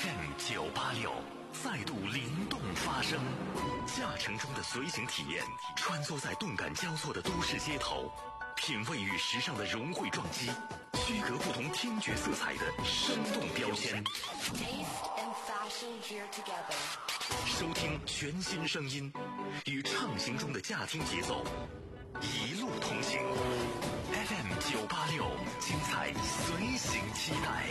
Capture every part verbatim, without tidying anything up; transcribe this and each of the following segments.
F M 九八六再度灵动发声，驾乘中的随行体验，穿梭在动感交错的都市街头，品味与时尚的融汇撞击，区隔不同听觉色彩的生动标签。收听全新声音，与畅行中的驾听节奏，一路同行。F M 九八六，精彩随行期待。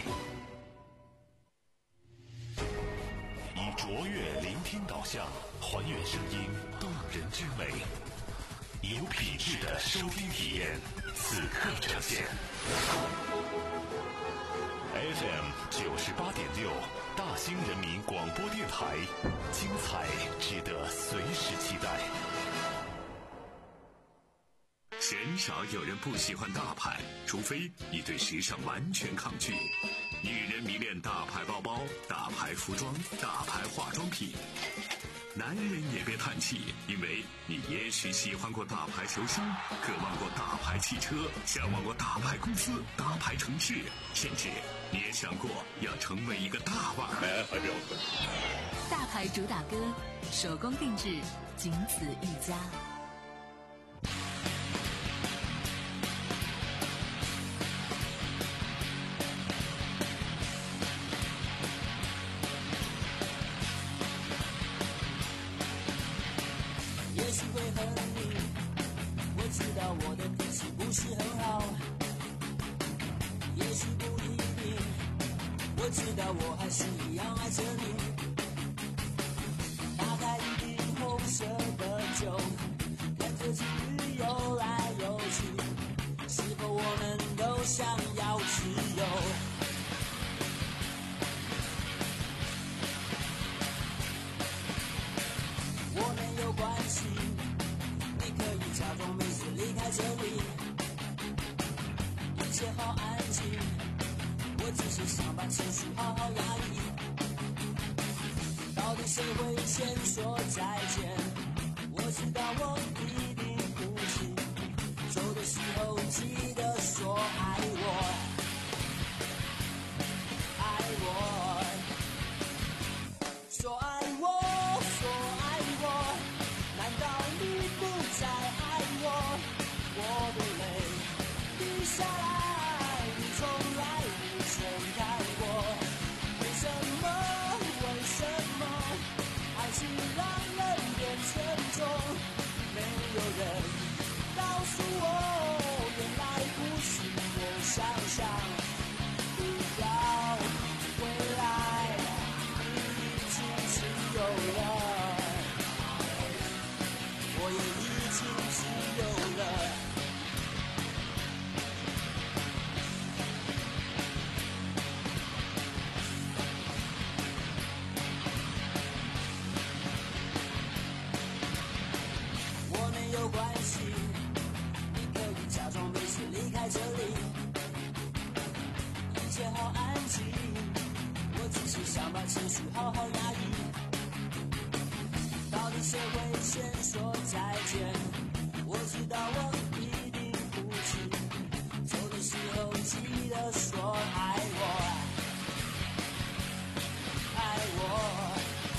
以卓越聆听导向，还原声音动人之美，以有品质的收听体验，此刻呈现。F M 九十八点六，大兴人民广播电台，精彩值得随时期待。鲜少有人不喜欢大牌，除非你对时尚完全抗拒。女人迷恋大牌包包、大牌服装、大牌化妆品。男人也别叹气，因为你也许喜欢过大牌球星，渴望过大牌汽车，向往过大牌公司、大牌城市，甚至你也想过要成为一个大腕儿。 大牌主打歌，手工定制，仅此一家。 也许会很腻，我知道我的脾气不是很好，也许不一定，我知道我还是一样爱着你。打开一瓶红色的酒，看着情侣游来游去，是否我们都想要自由？我没有关系，你可以假装没事离开这里，一切好安静，我只是想把情绪好好压抑。到底谁会先说再见？我知道我一定不行，走的时候记得说爱我，爱我，说爱我，说爱我，难道你不再爱我？我的泪滴下来，你从来不曾看过。为什么？为什么？爱情让人变沉重，没有人告诉我，原来不是我想象。不要回来，你已经自由了，我也已经自由了。我没有关系，你可以假装没事离开这里，一切好安静，我只是想把情绪好好压抑。到底谁会先说再见？我知道我一定不行，走的时候记得说爱我，爱我，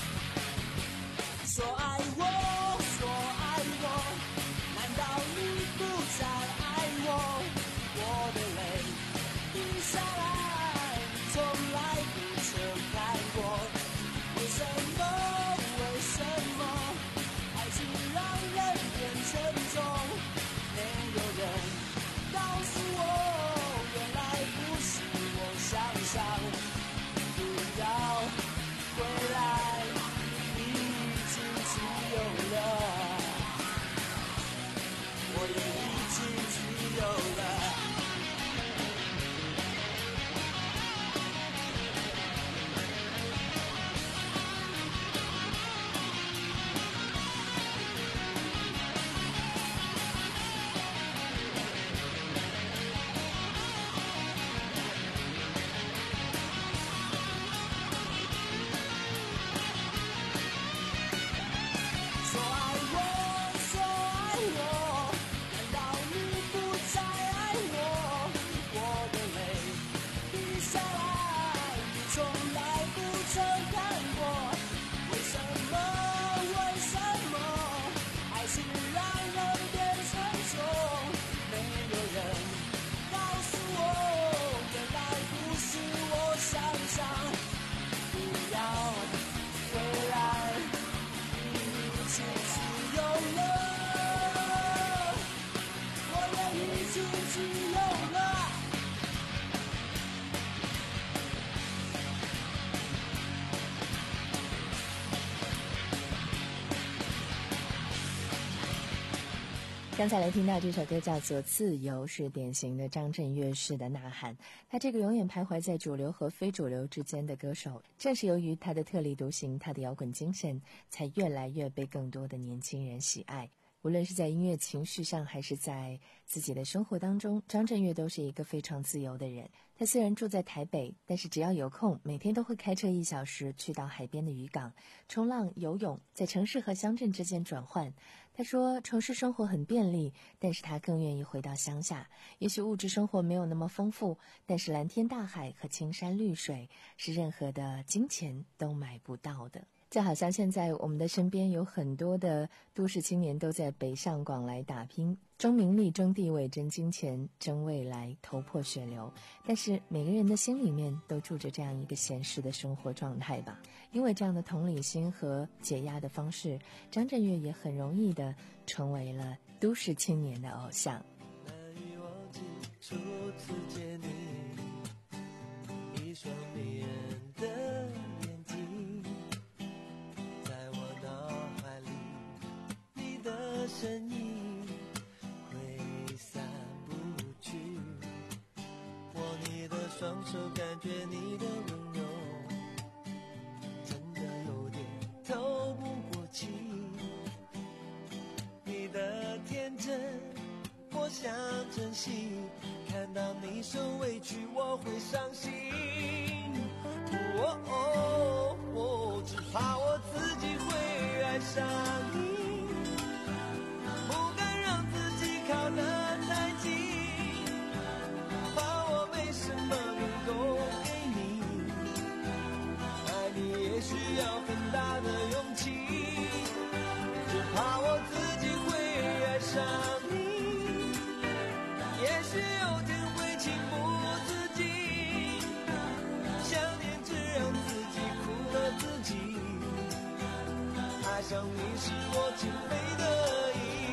说爱我，说爱我，难道你不再爱我？我的泪滴下来，你从来不曾看过。为什么？为什么？爱情让人变沉重，没有人告诉我，原来不是我想象。不要回来，你已经自由了，我也已经自由了。说爱我，说爱我，难道你不再爱我？我的泪滴下来，你从来不曾上，不要回来，你一切自由了，我也一起自由了。 刚才来听到这首歌叫做《自由》，是典型的张震岳式的呐喊。他这个永远徘徊在主流和非主流之间的歌手，正是由于他的特立独行，他的摇滚精神，才越来越被更多的年轻人喜爱。无论是在音乐情绪上，还是在自己的生活当中，张震岳都是一个非常自由的人。他虽然住在台北，但是只要有空，每天都会开车一小时去到海边的渔港冲浪、游泳，在城市和乡镇之间转换。他说城市生活很便利，但是他更愿意回到乡下。也许物质生活没有那么丰富，但是蓝天大海和青山绿水是任何的金钱都买不到的。就好像现在我们的身边有很多的都市青年都在北上广来打拼，争名利、争地位、争金钱、争未来，头破血流。但是每个人的心里面都住着这样一个闲适的生活状态吧。因为这样的同理心和解压的方式，张震岳也很容易的成为了都市青年的偶像。 难以忘记初次见你，一双迷人的眼睛，在我脑海里，你的身影挥散不去。握你的双手，感觉你的温柔，真的有点透不过气。你的天真我想珍惜，看到你受委屈我会伤心。哦哦哦，只怕我自己会爱上你，不敢让自己靠得太近，怕我没什么能够给你，爱你也需要很大的勇气，只怕我自己会爱上你，也许有天会情不自禁，想念只让自己苦了自己，爱上你是我情非得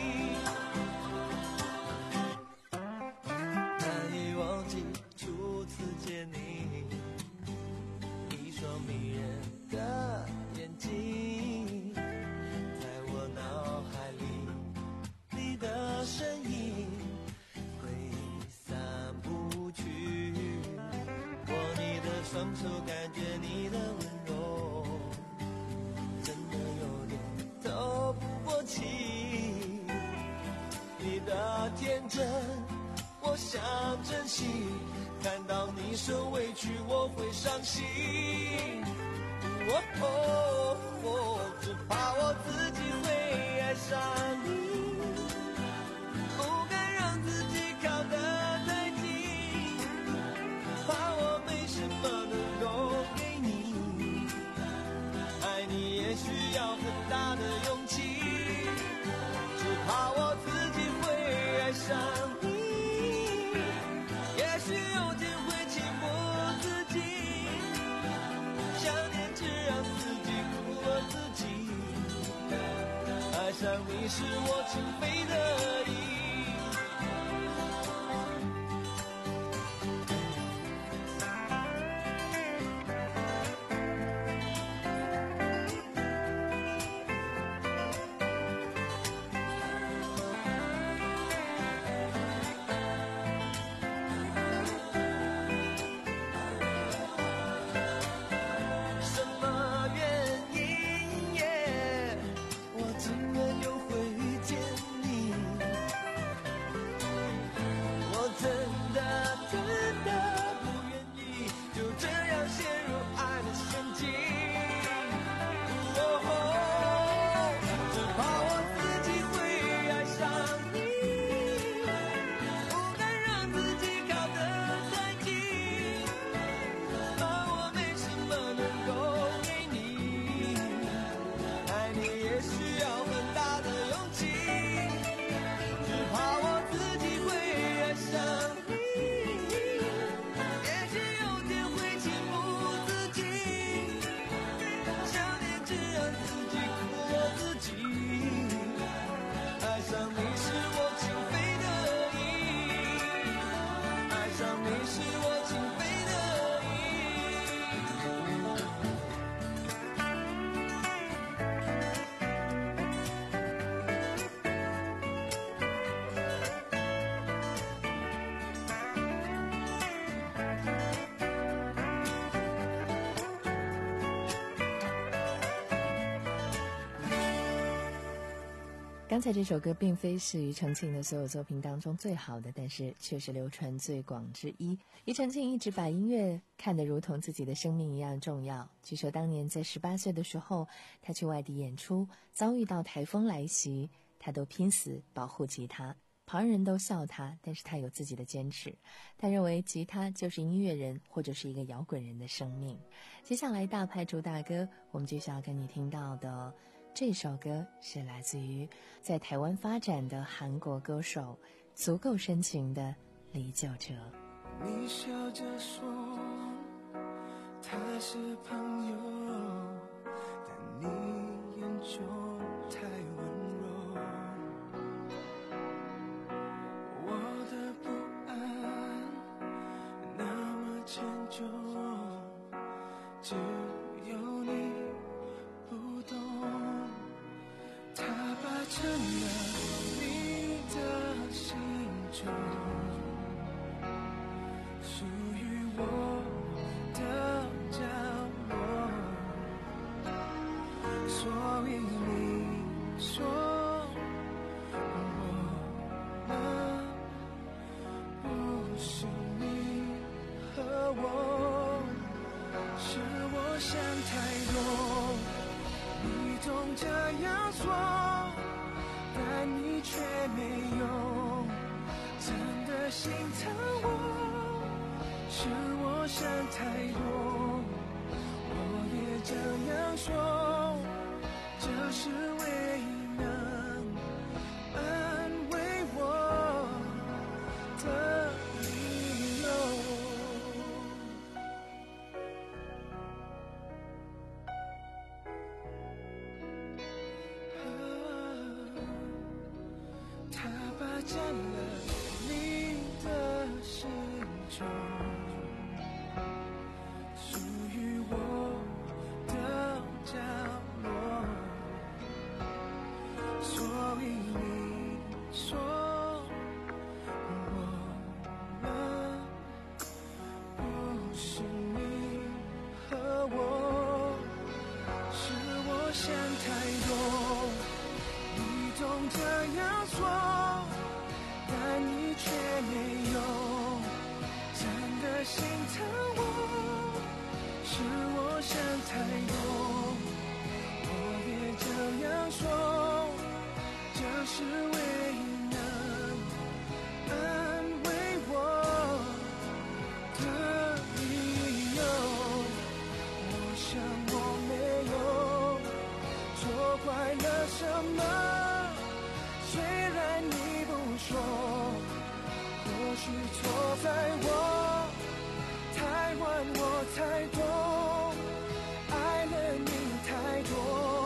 已。难以忘记初次见你，一双迷人的眼睛，在我脑海里，你的身影挥散不去。握你的双手，感觉你的温柔，真的有点透不过气。你的天真我想珍惜，看到你受委屈我会伤心。哦哦哦，只怕我自己会爱上你，不敢让自己靠得太近，怕我没什么能够给你，爱你也需要很大的勇气，只怕我自己会爱上你，也许有天会情不自禁，想念只让自己苦了自己，爱上你是我情非得已。什么原因耶？我竟然又会遇见你。 刚才这首歌并非是庾澄庆的所有作品当中最好的，但是却是流传最广之一。庾澄庆一直把音乐看得如同自己的生命一样重要。据说当年在十八岁的时候，他去外地演出，遭遇到台风来袭，他都拼死保护吉他。旁人都笑他，但是他有自己的坚持。他认为吉他就是音乐人或者是一个摇滚人的生命。接下来大牌主打歌，我们就想要跟你听到的这首歌是来自于在台湾发展的韩国歌手，足够深情的李玖哲。 你笑着说他是朋友，但你眼中太温柔，我的不安那么迁就，只有你不懂，他霸占了你的心中，属于我的角落，所以你说我们不是你和我，是我想太多，你总这样说，但你却没有真的心疼我，是我想太多，我也这样说，这是唯一能安慰我的理由。他霸占了你的心中，属于我的角落，所以你说我们不是你和我，是我想太多，你总这样说，但你却没有真的心疼我，是我想太多，我也这样说，这是唯一能安慰我的理由。我想我没有错怪了什么，虽然你不说，或许错在我太晚，我才懂，爱了你太多。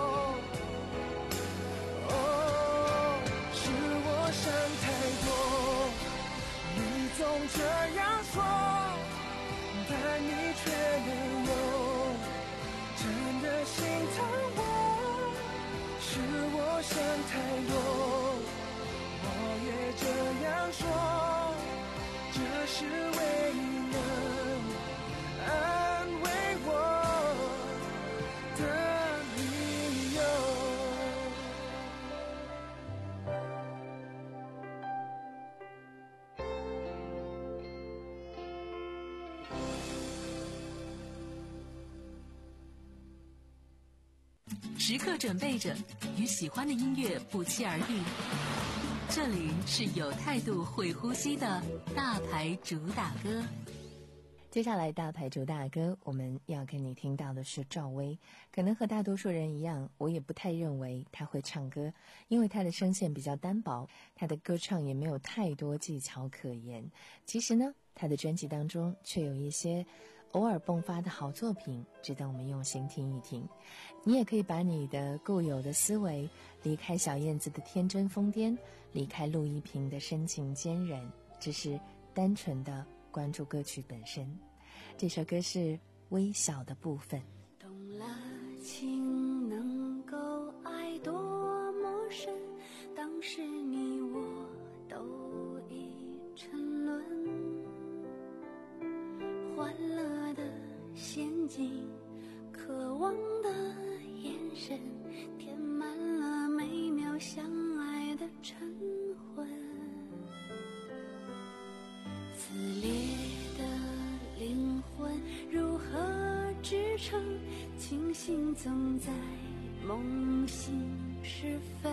哦，是我想太多，你总这样说，但你却没有真的心疼我，是我想太多，我也这样说，这是唯一能安慰我的理由。 时刻准备着，与喜欢的音乐不期而遇。这里是有态度、会呼吸的大牌主打歌。 接下来大牌主打歌，我们要跟你听到的是赵薇。可能和大多数人一样，我也不太认为她会唱歌，因为她的声线比较单薄，她的歌唱也没有太多技巧可言。其实呢，她的专辑当中却有一些偶尔迸发的好作品，值得我们用心听一听。你也可以把你的固有的思维离开小燕子的天真疯癫，离开陆一平的深情坚韧，只是单纯的关注歌曲本身。这首歌是微小的部分。 懂了情能够爱多么深，当时你我都已沉沦，欢乐的陷阱，渴望的眼神，填满了每秒相日程，清醒总在梦醒时分，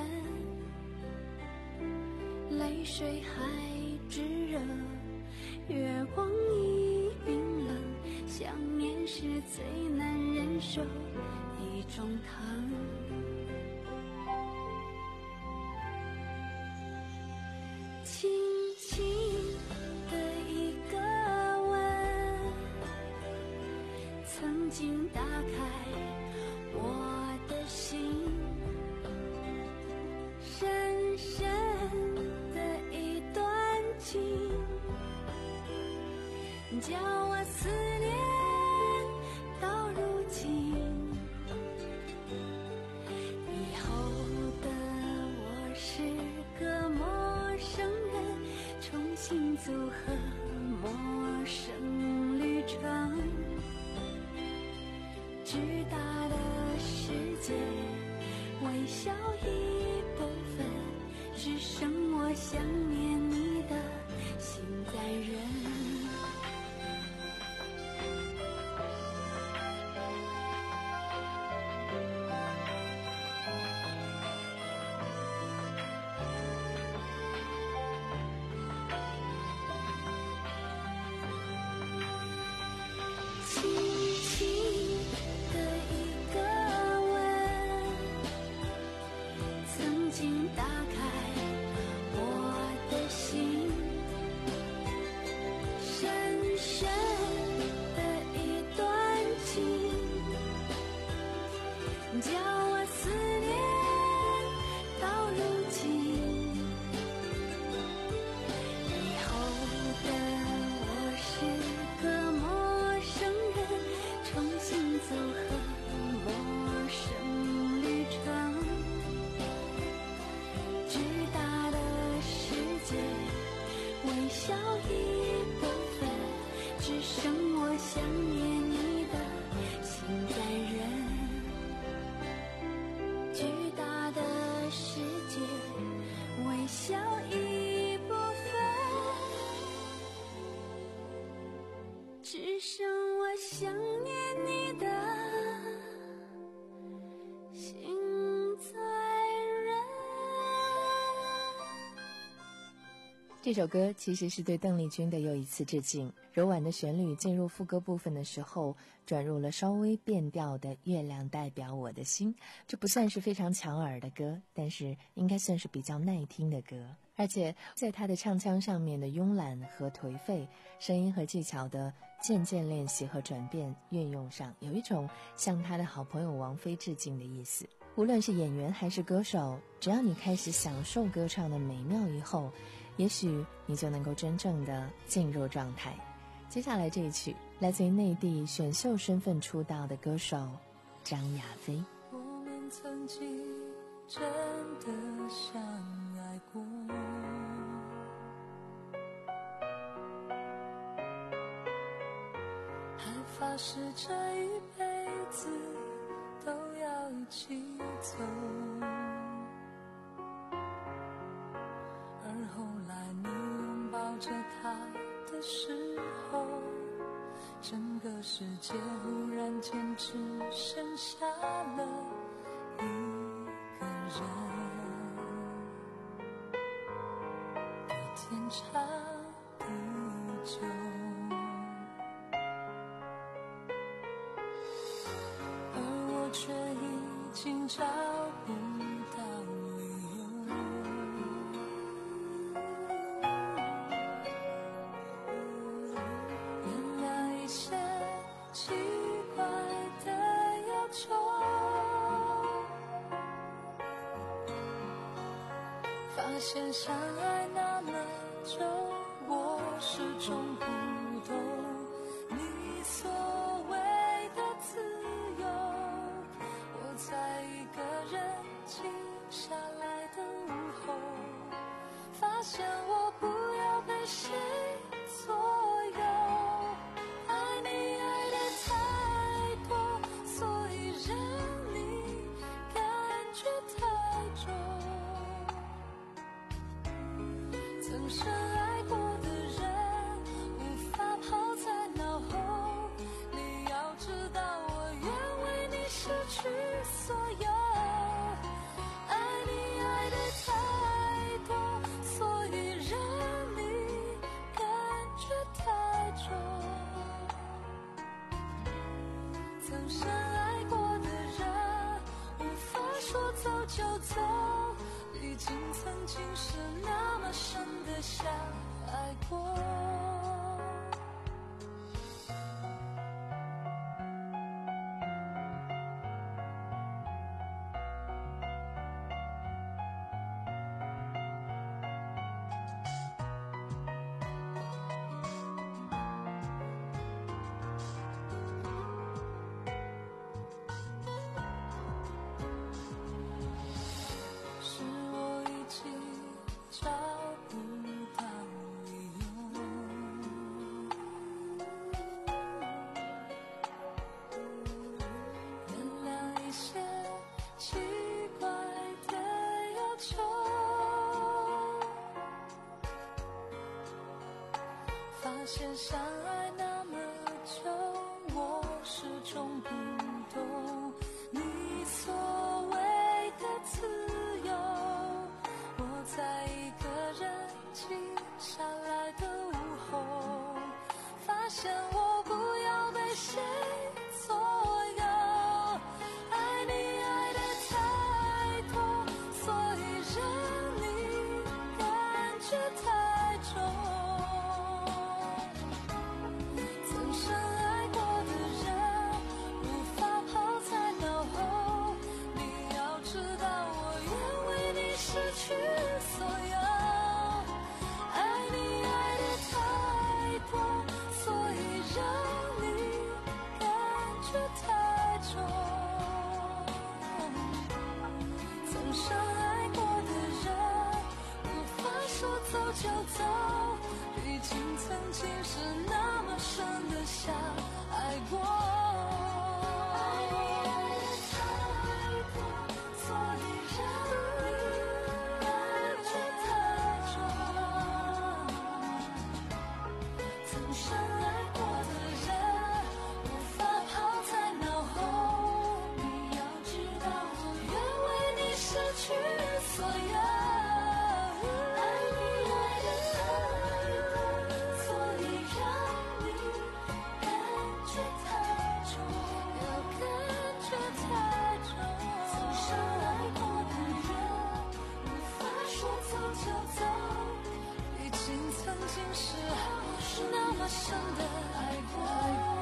泪水还炙热，月光已冰冷，想念是最难忍受一种疼。轻轻的一个吻，曾经打开我的心，深深的一段情，叫我思念到如今。以后的我是个陌生人，重新组合陌生旅程，巨大的世界微小一部分，只剩我想念你的心在人。轻轻的一个吻，曾经打开我的心，深深的一段情，叫我思念到如今。以后的我是个陌生人，重新组合陌生旅程，巨大的世界微小一部分，只剩我想念你的心在人。巨大的世界微小一部分，只剩我想念你的心在人。 这首歌其实是对邓丽君的又一次致敬。柔婉的旋律进入副歌部分的时候，转入了稍微变调的《月亮代表我的心》，这不算是非常抢耳的歌，但是应该算是比较耐听的歌。而且在她的唱腔上面的慵懒和颓废，声音和技巧的渐渐练习和转变运用上，有一种向她的好朋友王菲致敬的意思。无论是演员还是歌手，只要你开始享受歌唱的美妙以后，也许你就能够真正的进入状态。接下来这一曲来自于内地选秀身份出道的歌手张雅菲。 我们曾经真的相爱过，还发誓这一辈子都要一起走，而后来你拥抱着他的时候，整个世界忽然间只剩下了一个人，的天长地久。而我却已经找不到理由，原谅一些奇怪的要求，发现相爱那么久，我始终不懂你所谓的自由。我在一个人静下来的午后，发现我不要被谁左右，爱你爱得太多，所以让你感觉太重。曾深爱过的人，无曾深爱过的人，无法说走就走，毕竟曾经是那么深的相爱过。发现相爱那么久，我始终不懂你所谓的自由。我在一个人静下来的午后，发现我不要被谁左右。爱你爱得太多，所以让你感觉太重。失去所有，爱你爱得太多，所以让你感觉太重。曾深爱过的人，无法说走就走，毕竟曾经是那么深的相爱过。那么深的爱过。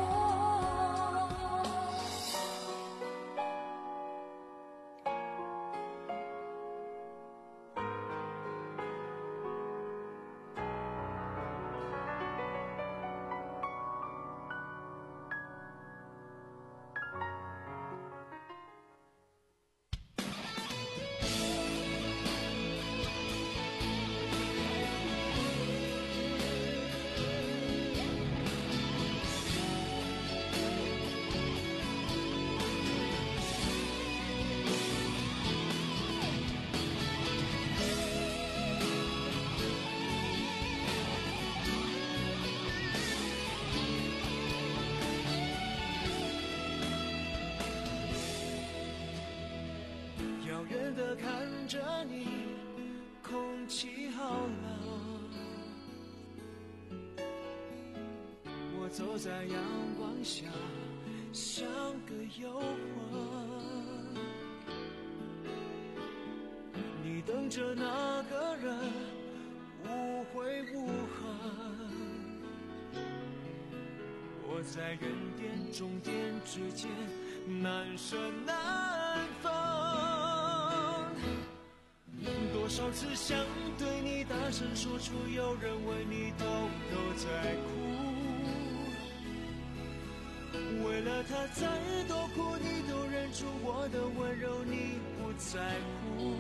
遥远地看着你，空气好冷。我走在阳光下，像个游魂。你等着那个人，无悔无恨。我在原点终点之间，难舍难分。多少次想对你大声说出，有人为你偷偷在哭。为了他再多苦，你都忍住，我的温柔你不在乎。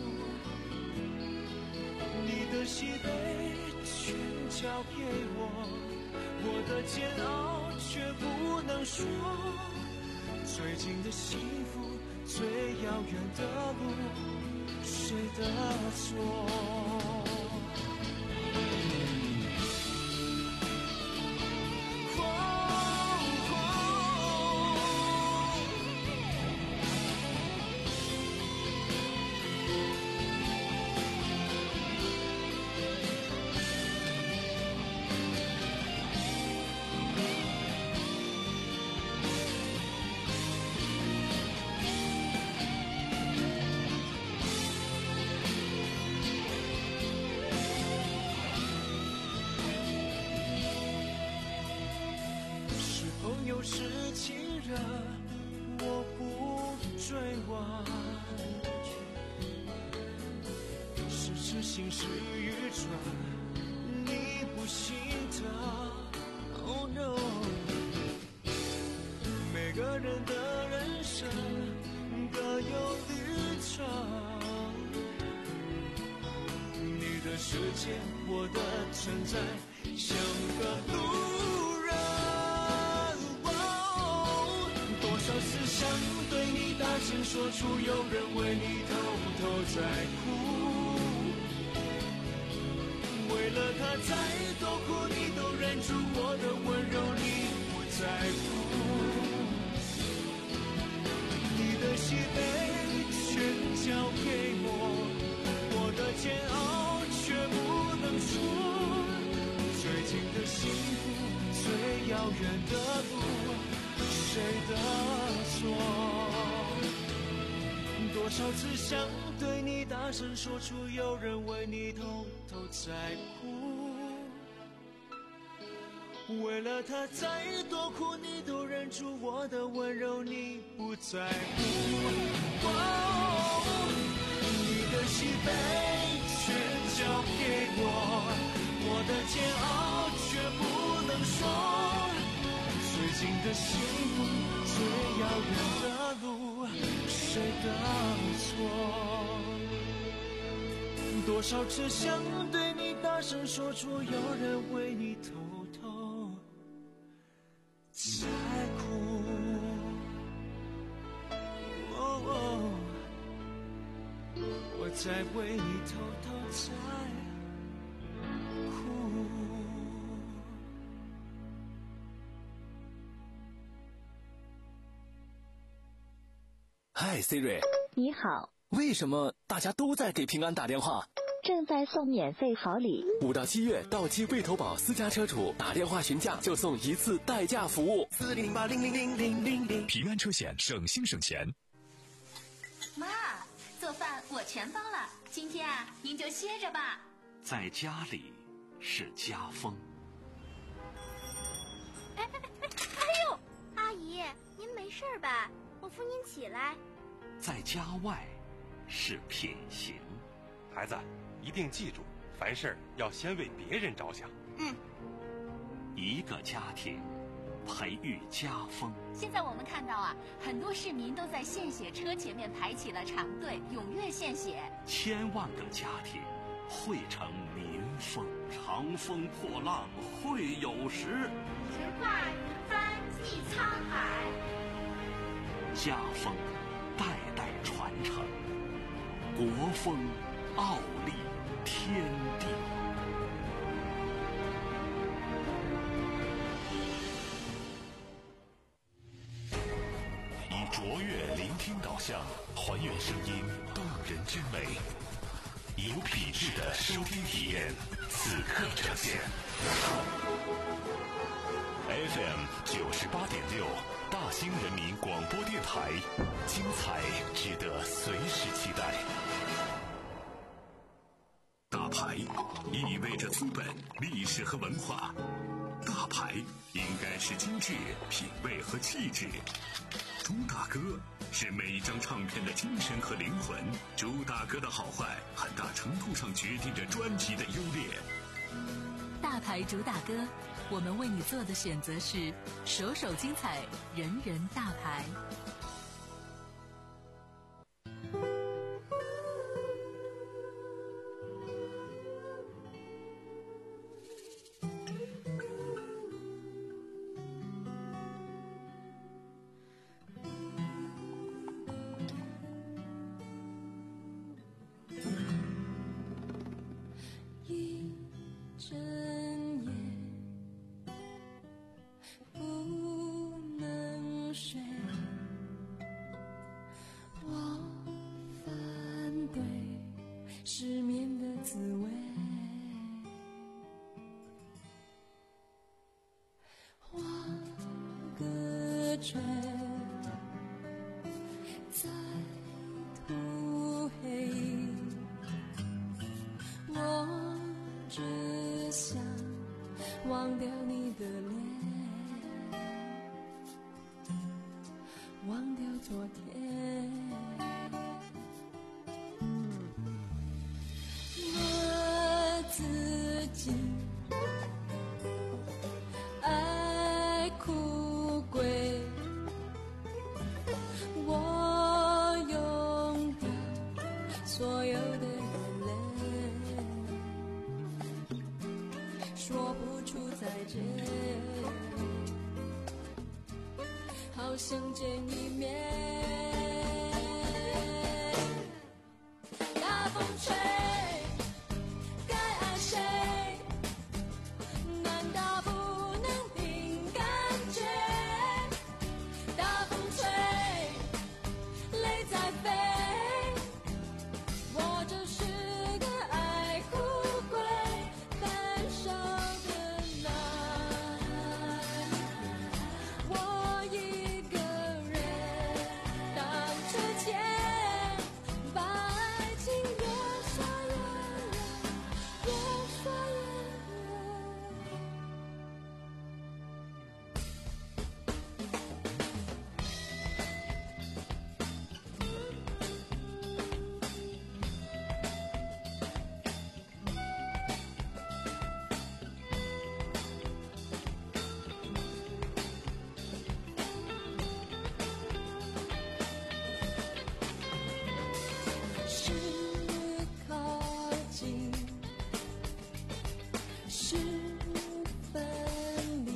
你的喜悲全交给我，我的煎熬却不能说。最近的幸福，最遥远的路，谁的错？ 追完，是痴心是愚蠢，你不信的 Oh no， 每个人的人生各有旅程，你的世界我的存在像个路人、哦、多少次想对你大声说出，有人为你偷偷在哭，为了他再多苦你都忍住，我的温柔你不在乎，你的喜悲全交给我，我的煎熬却不能说，最近的幸福最遥远的路谁的错，多少次想对你大声说出，有人为你偷偷在哭，为了他再多苦你都忍住，我的温柔你不在乎、哦、你的喜悲全交给我，我的煎熬却不能说，最近的幸福最遥远的路谁的错，多少次想对你大声说出，有人为你偷偷在哭、哦哦、我在为你偷偷在哭。 嗨 Siri， 你好， 为什么大家都在给平安打电话？ 正在送免费好礼。 五到七月，到期未投保私家车主打电话询价就送一次代驾服务。 四零零八零零零零零零， 平安车险省心省钱。 妈，做饭我全包了，今天啊，您就歇着吧。 在家里是家风。 哎哎哎！哎呦，阿姨，您没事吧？我扶您起来。 在家外是品行。 孩子，一定记住，凡事要先为别人着想。 嗯。 一个家庭培育家风。 现在我们看到啊，很多市民都在献血车前面排起了长队，踊跃献血。 千万个家庭汇成民风，长风破浪会有时。 直挂云帆济沧海。 家风代代传承，国风傲立天地。以卓越聆听导向，还原声音动人之美，有品质的收听体验，此刻呈现。F M 九十八点六，大兴人民广播电台，精彩值得随时期待。大牌意味着资本、历史和文化，大牌应该是精致、品味和气质。朱大哥是每一张唱片的精神和灵魂，朱大哥的好坏很大程度上决定着专辑的优劣。 大牌主打歌，我们为你做的选择是首首精彩，人人大牌。 忘掉你的脸，忘掉昨天。 相见一面。大风吹，该爱谁？难道不能凭感觉？大风吹，泪在飞，我就是个爱哭鬼，燃烧的男。我一个人当初前，把爱情越说越远，越说越远。是靠近，是分离，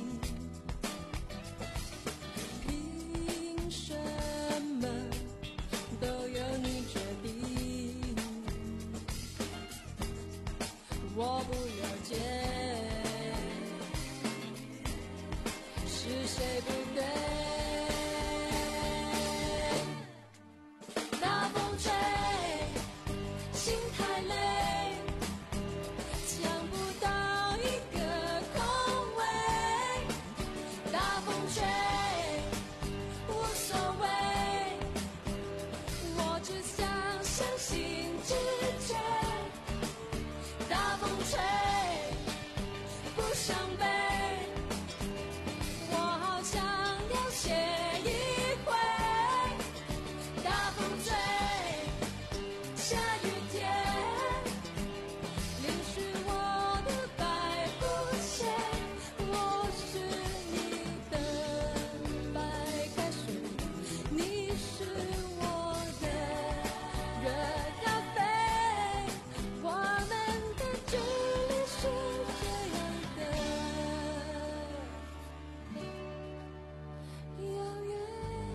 凭什么都由你决定？我不了解，是谁不对？大风吹，心太累，抢不到一个空位。大风吹，无所谓，我只想相信直觉。大风吹，不伤悲，我好想要写一回。大风吹，下雨天，淋湿我的白布鞋。我是你的白开水，你是我的热咖啡。我们的距离是这样的遥远。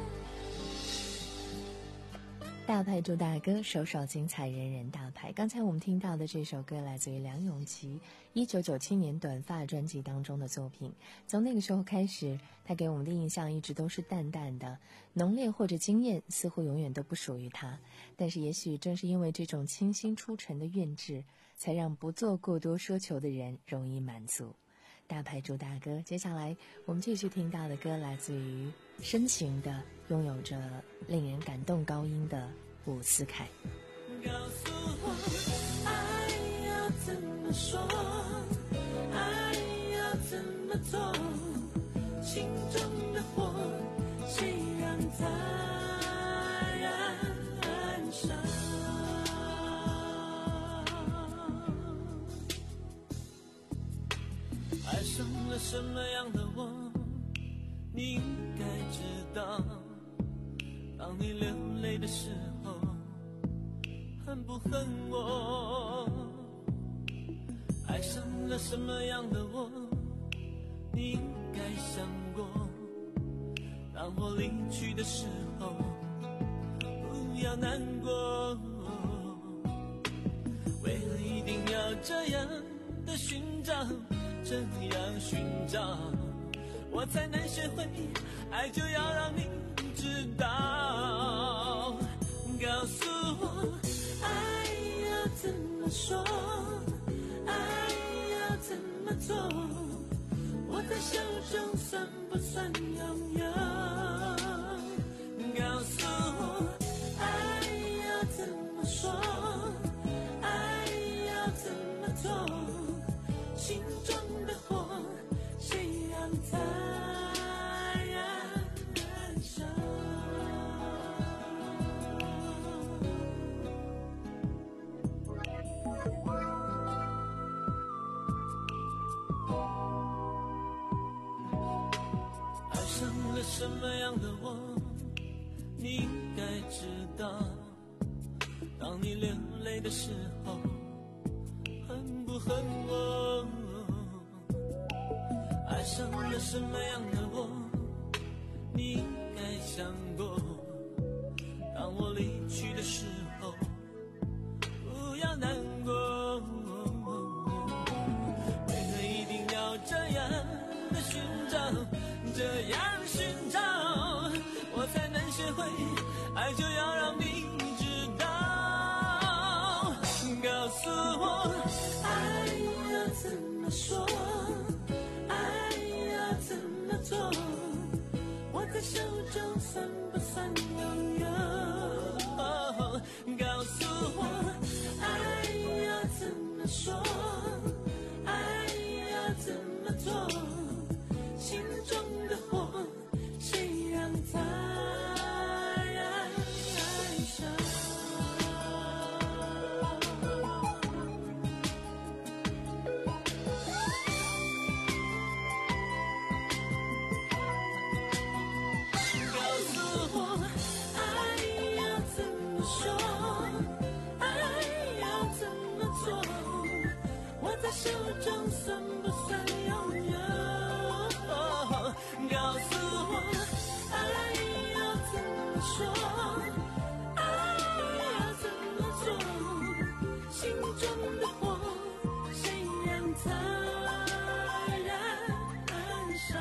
大牌主打歌，首首精彩，人人大牌。刚才我们听到的这首歌来自于梁咏琪一九九七年短发专辑当中的作品。从那个时候开始，他给我们的印象一直都是淡淡的，浓烈或者惊艳似乎永远都不属于他。但是也许正是因为这种清新出尘的韵致，才让不做过多奢求的人容易满足。大牌主打歌，接下来我们继续听到的歌来自于深情的，拥有着令人感动高音的伍思凯。 告诉我，爱要怎么说，爱要怎么做，心中的火，谁让它燃烧？爱上了什么样的我，你应该知道。当你流泪的时候，恨不恨我？爱上了什么样的我，你应该想过。当我离去的时候，不要难过。为何一定要这样的寻找，这样寻找，我才能学会爱就要让你知道。告诉我，爱要怎么说，爱要怎么做，我在手中算不算拥有？告诉我，爱要怎么说，爱要怎么做，心中的火，谁让它燃烧？爱上了什么样的我，你应该知道。当你流泪的时候，恨不恨我？爱上了什么样的我，你应该想过，当我离去的时候不要难过，为何一定要这样的寻找，这样寻找我才能学会爱，就要让你知道，告诉我爱要怎么说，爱要怎么做，我在手中算不算拥有，告诉我爱要怎么说，爱要怎么做，心中的火谁让它燃烧，告诉我爱要怎么说，爱要怎么做，我在手中算不算拥有，告诉我爱要怎么说，爱要怎么做，心中的火谁让它燃烧，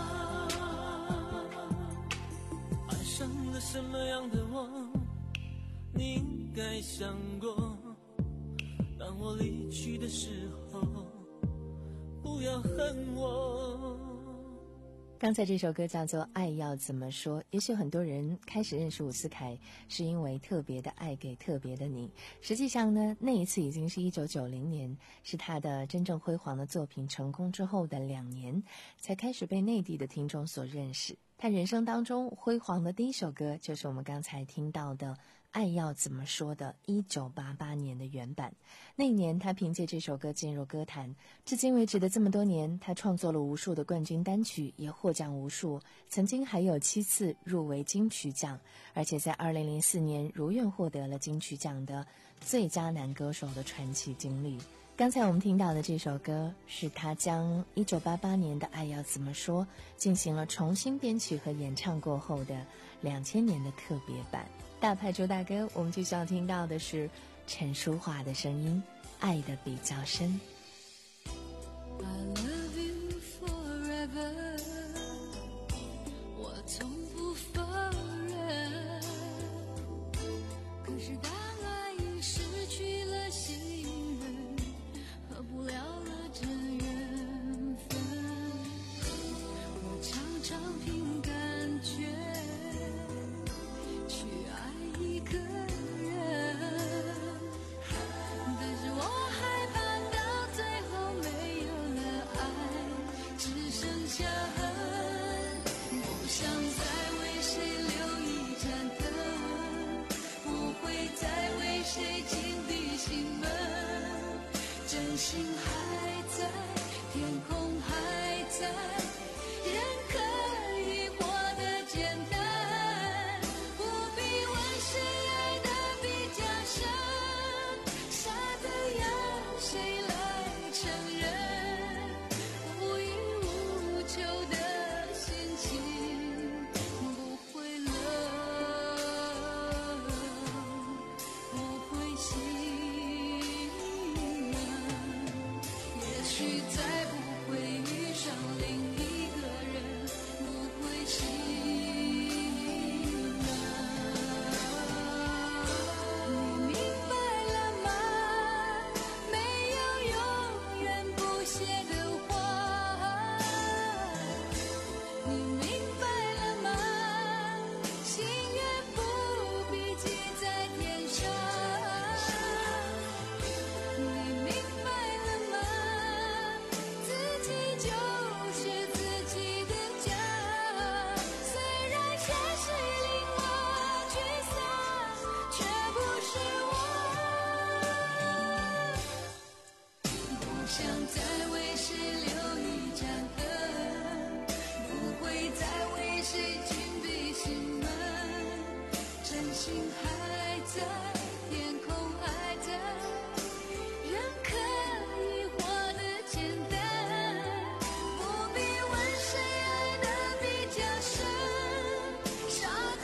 爱上了什么样的我，你应该想过，当我离去的时候不要恨我。 刚才这首歌叫做《爱要怎么说》，也许很多人开始认识伍思凯是因为特别的爱给特别的你，实际上呢，那一次已经是一九九零年，是他的真正辉煌的作品成功之后的两年，才开始被内地的听众所认识。他人生当中辉煌的第一首歌就是我们刚才听到的《爱要怎么说》的一九八八年的原版。那一年他凭借这首歌进入歌坛，至今为止的这么多年，他创作了无数的冠军单曲，也获奖无数，曾经还有七次入围金曲奖，而且在二零零四年如愿获得了金曲奖的最佳男歌手的传奇经历。刚才我们听到的这首歌是他将一九八八年的《爱要怎么说》进行了重新编曲和演唱过后的两千年的特别版。大牌主打歌，我们继续要听到的是陈淑桦的声音，爱得比较深。 I love you forever， 我从不否认，可是当爱已失去了信任，合不了了这缘分，我常常凭感觉去爱一个人，但是我害怕到最后没有了爱，只剩下恨，不想再为谁留一盏灯，不会再为谁紧闭心门，真心还在，天空还在，人可以活得简单，不必问谁爱得比较深，傻的要谁来承认，无欲无求的心情不会冷，不会心冷，也许再不会遇上另一个人，不会心冷。你明白了吗？没有永远不谢的话。你明白了吗？心愿不必记在天上。你明白了吗？自己就是自己的家。虽然现实令我沮丧，却不是我。不想再为谁留一盏灯，不会再为谁紧闭心门，真心还在，天空还在，人可以活得简单，不必问谁爱得比较深，傻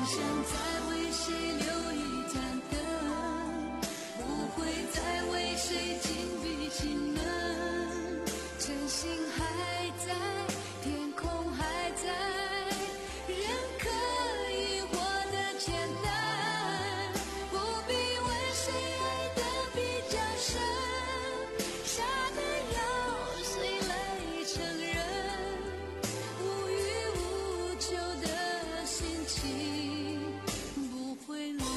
想再为谁留一盏灯，不会再为谁紧闭心门，真心还在，天空还在，人可以活得简单，不必问谁爱得比较深，傻的要随泪成人，无欲无求的心情不会冷，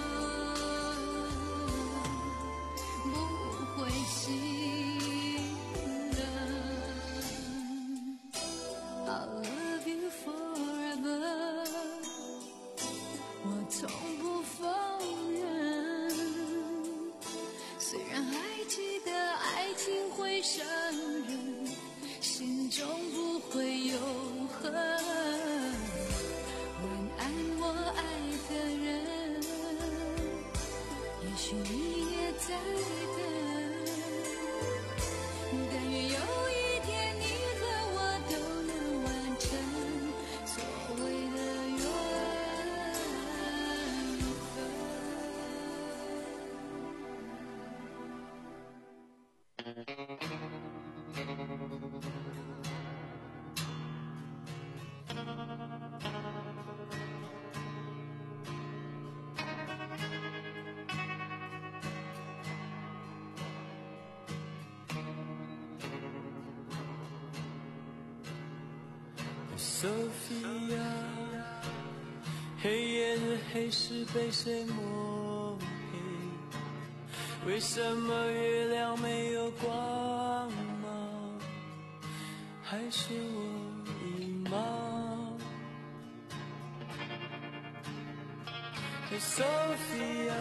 不会心冷。I love you forever， 我从不否认，虽然还记得爱情会伤人，心中不会有恨。晚安，我爱的人，也许你也在等，但愿有一天你和我都能完成所谓的缘分。 Sophia， 黑夜的黑是被谁抹黑？为什么月亮没有光芒？还是我迷茫？ Hey Sophia，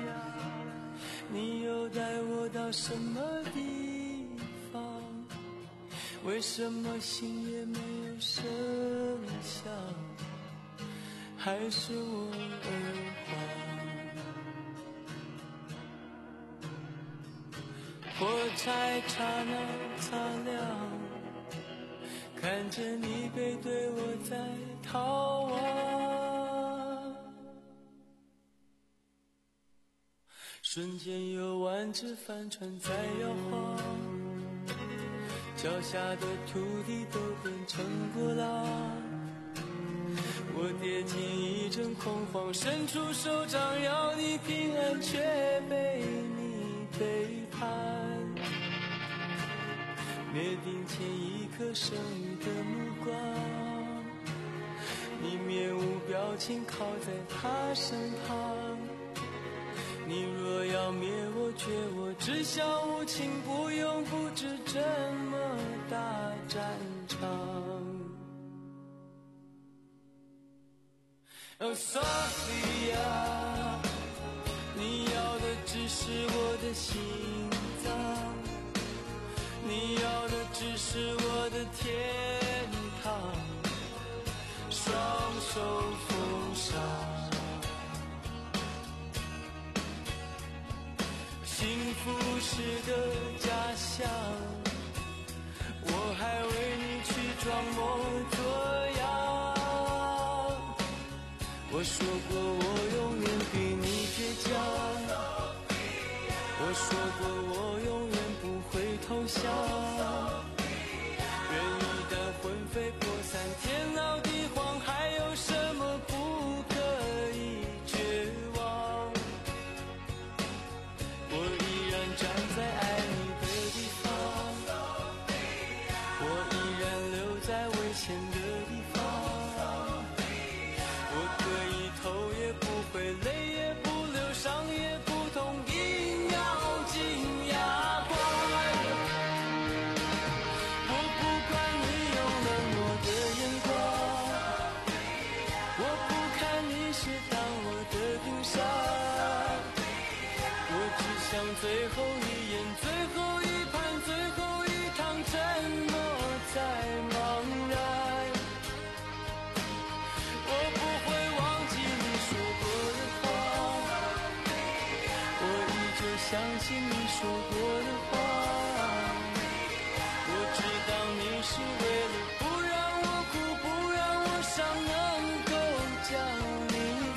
你又带我到什么地方？为什么心也没有声响？还是我耳环？火柴刹那擦亮，看着你背对我在逃亡，瞬间有万只帆船在摇晃，脚下的土地都变成波浪，我跌进一阵恐慌，伸出手掌要你平安，却被你背叛，灭顶前一颗生鱼的目光，你面无表情靠在他身旁，你若要灭我绝我只想无情，不用布置这么大战场。Oh Sophia， 你要的只是我的心脏，你要的只是我的天堂，双手奉上幸福是个假象，我还为你去装模作样。我说过我永远比你倔强，我说过我永远不会投降，人一旦魂飞魄散，天老地荒，还有什么不可以绝望？我依然站在爱你的地方，我依然留在危险的地方，我可以头也不回，泪也不流，伤也不痛，一秒进牙关。我不管你用冷漠的眼光，我不看你是当我的冰山，我只想最后一眼，最后一盘，最后一趟，沉默在茫然。我不会忘记你说过的话，我依旧相信你说过的话，我知道你是为了不让我哭，不让我伤，能够将你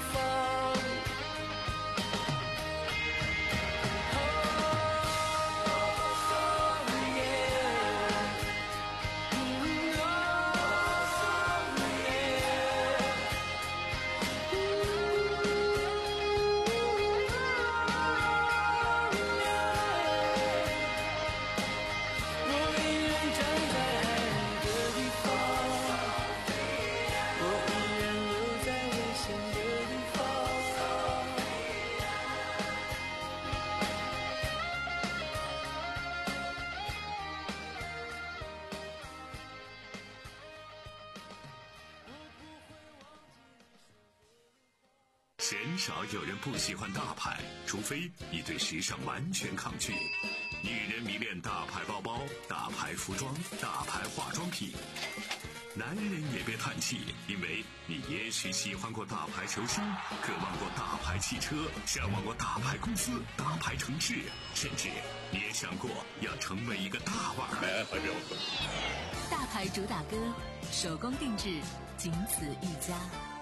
鲜少有人不喜欢大牌，除非你对时尚完全抗拒。女人迷恋大牌包包、大牌服装、大牌化妆品。男人也别叹气，因为你也许喜欢过大牌球星，渴望过大牌汽车，向往过大牌公司、大牌城市，甚至你也想过要成为一个大腕儿。 大牌主打歌，手工定制，仅此一家。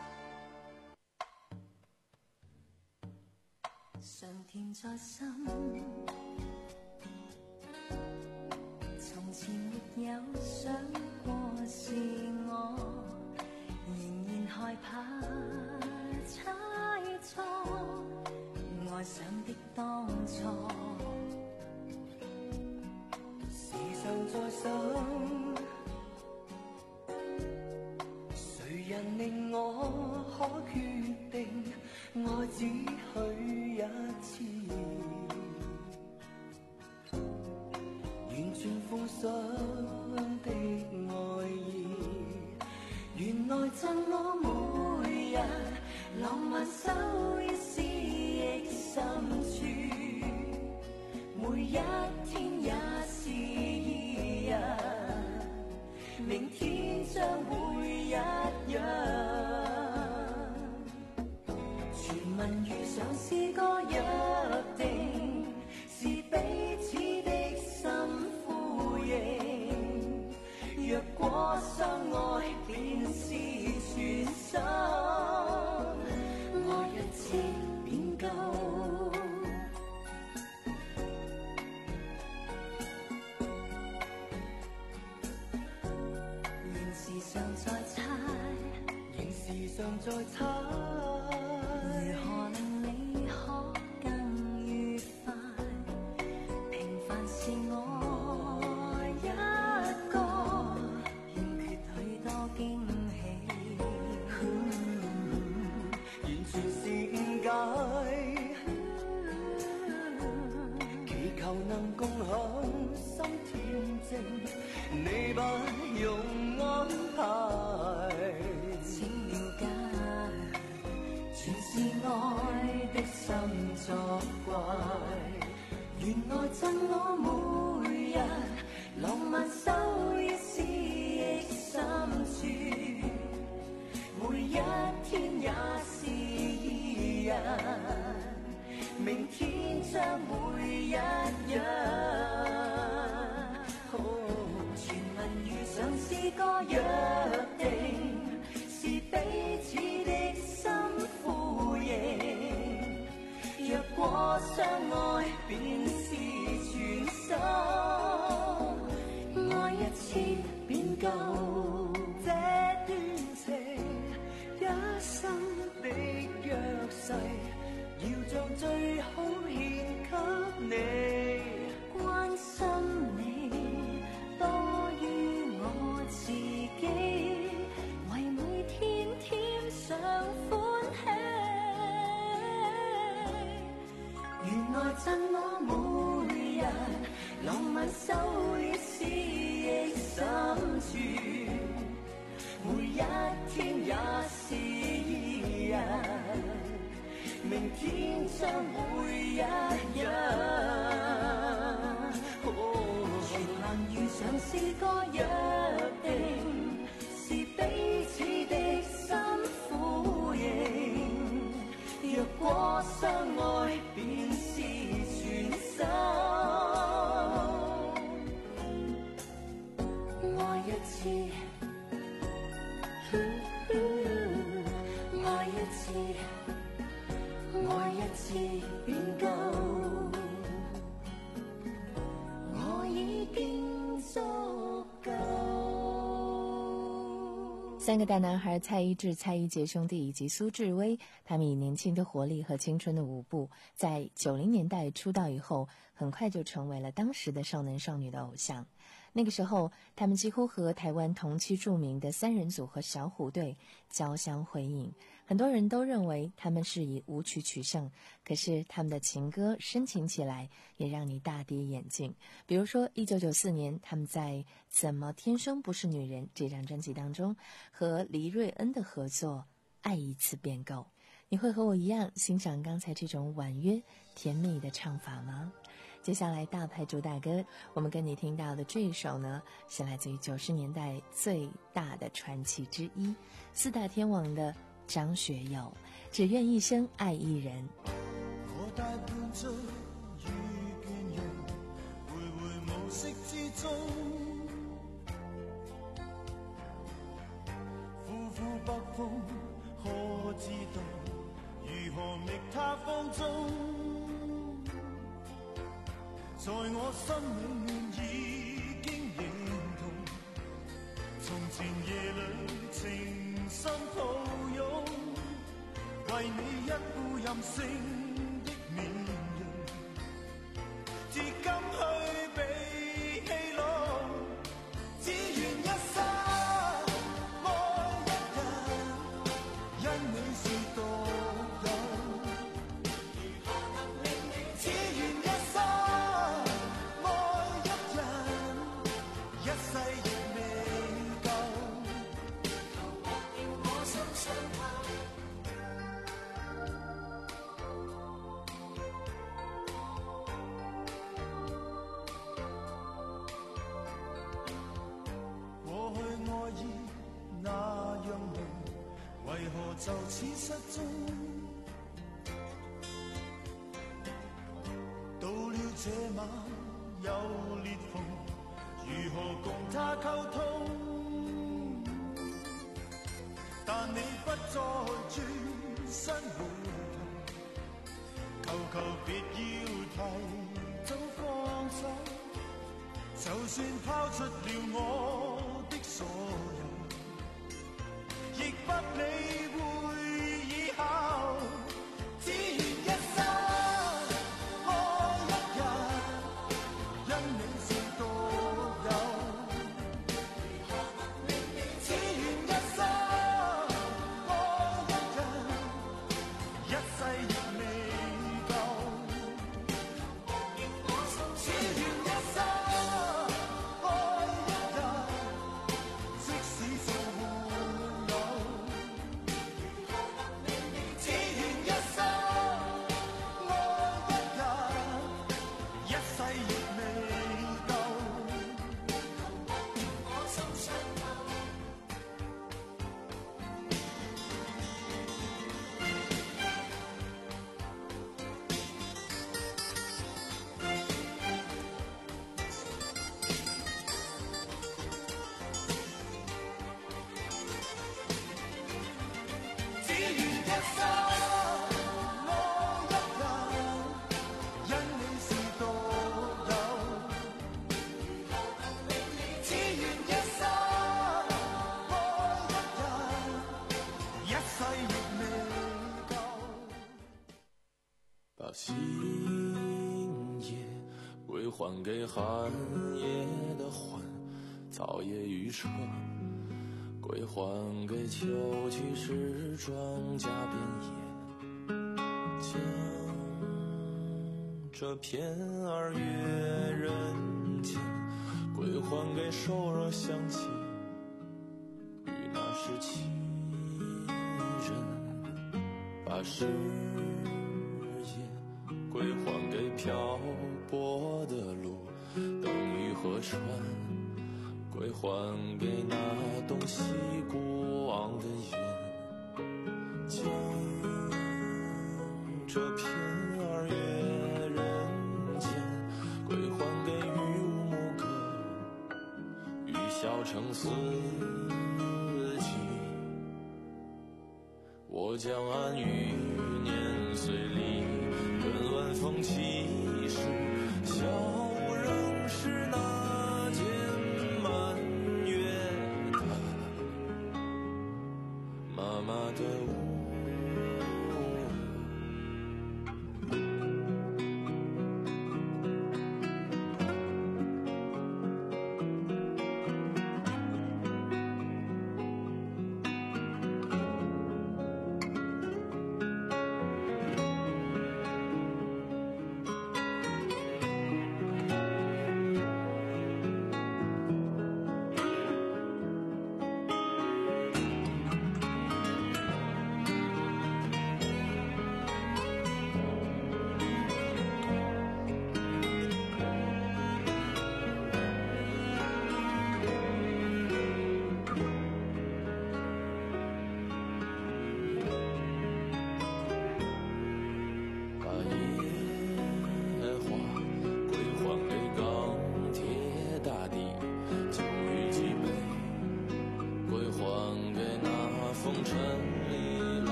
常甜在心，從前沒有想過是我，仍然害怕猜錯愛上的當初。 時常在想，誰人令我可決定愛只許一次，完全奉上的愛意，原來贈我每日浪漫收一絲憶深處，每一天也是一日，明天將會一樣。傳聞遇上是個約定，是彼此的心呼應。若果相愛便是全心，愛一次便夠。仍時常在猜，仍時常在猜。如何令你可更愉快？平凡是我一個，欠缺許多驚喜。完全是誤解，祈求能共享心恬靜，你不用安排。請了解，全是愛的心作怪，原來贈我每日浪漫收一絲憶深處，每一天也是一日，明天將會一樣。傳聞遇上是個約定，是彼此的心呼應。若果相愛便是全心，愛一次便夠。這段情一生的約誓，要將最好獻給你，關心你多於我自己，為每天添上歡喜。原來贈我每日浪漫收一絲憶深處，每一天也是一日，明天將會一樣。傳聞遇上是個約定，是彼此的心呼應。若果相愛便是全心，愛一次，愛一次，愛一次便夠。我已經足夠。 三个大男孩蔡一智、蔡一杰兄弟以及苏志威，他们以年轻的活力和青春的舞步，在九零年代出道以后，很快就成为了当时的少男少女的偶像。那个时候，他们几乎和台湾同期著名的三人组合小虎队交相辉映，很多人都认为他们是以舞曲取胜，可是他们的情歌深情起来，也让你大跌眼镜。比如说一九九四年，他们在《怎么天生不是女人》这张专辑当中和黎瑞恩的合作《爱一次便够》。 你会和我一样欣赏刚才这种婉约甜蜜的唱法吗？接下来大牌主打歌，我们跟你听到的这一首呢，是来自于九十年代最大的传奇之一，四大天王的张学友，只愿一生爱一人。 我大半醉遇見人，徘徊無色之中，呼呼北風，可知道如何覓他芳蹤？在我心裏已經認同，從前夜裏情深抱擁，為你一副任性的面容，至今去被戲弄，只願一生愛一人，因你是獨有，只願一生愛一人，一世亦未夠，求獲了我心相透。過去愛意那樣濃，為何就此失蹤？到了這晚有裂縫，如何共他溝通？但你不再轉身回頭，求求別要提早放手，就算拋出了我的所有，亦不理會以後，只願一生愛一人，因你是獨有，只願一生愛一人，一世亦未夠，只願一生愛一人，即使做護友，只願一生愛一人，一世亦未夠，我心相透。只願一生愛一人，因你是獨有，只願一生愛一人，一世亦未夠。 把星夜歸還給寒夜的歡，早夜漁車歸還給秋去時莊稼遍野，將這片兒月人間歸還給瘦弱鄉親與那時情人，把誓言歸還給漂泊的路，燈與河川歸還給那東西過往的雲，將這片兒月人間歸還給雨無牧歌，雨笑成四季。我將安於年歲裡，任晚風起時，笑仍是那件滿月的媽媽的舞。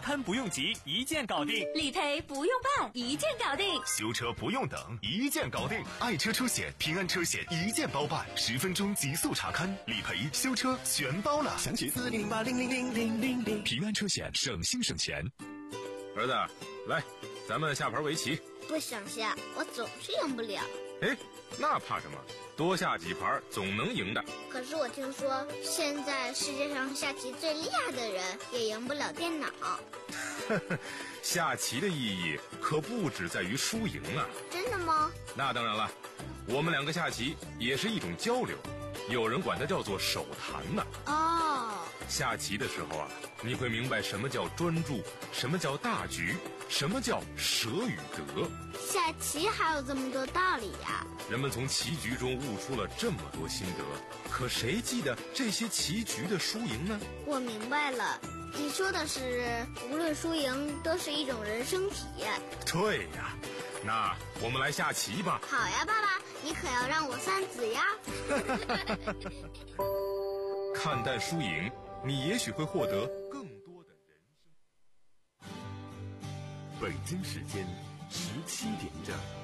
勘不用急，一键搞定； 理赔不用办，一键搞定； 修车不用等，一键搞定。爱车车险、平安车险一键包办，十分钟极速查勘、理赔、修车全包了。 详情四零八零零零零零零。 平安车险，省心省钱。 儿子，来，咱们下盘围棋。 不想下，我总是赢不了。 哎，那怕什么？多下几盘总能赢的。 可是我听说，现在世界上下棋最厉害的人也赢不了电脑。 下棋的意义可不只在于输赢啊！ 真的吗？ 那当然了，我们两个下棋也是一种交流，有人管它叫做手谈呢。 哦， 下棋的时候啊，你会明白什么叫专注，什么叫大局，什么叫舍与得。 下棋还有这么多道理呀！ 人们从棋局中悟出了这么多心得，可谁记得这些棋局的输赢呢？ 我明白了，你说的是无论输赢都是一种人生体验。 对呀，那我们来下棋吧。 好呀，爸爸，你可要让我三子呀。 看淡输赢，你也许会获得更多的人生。 北京时间十七点整。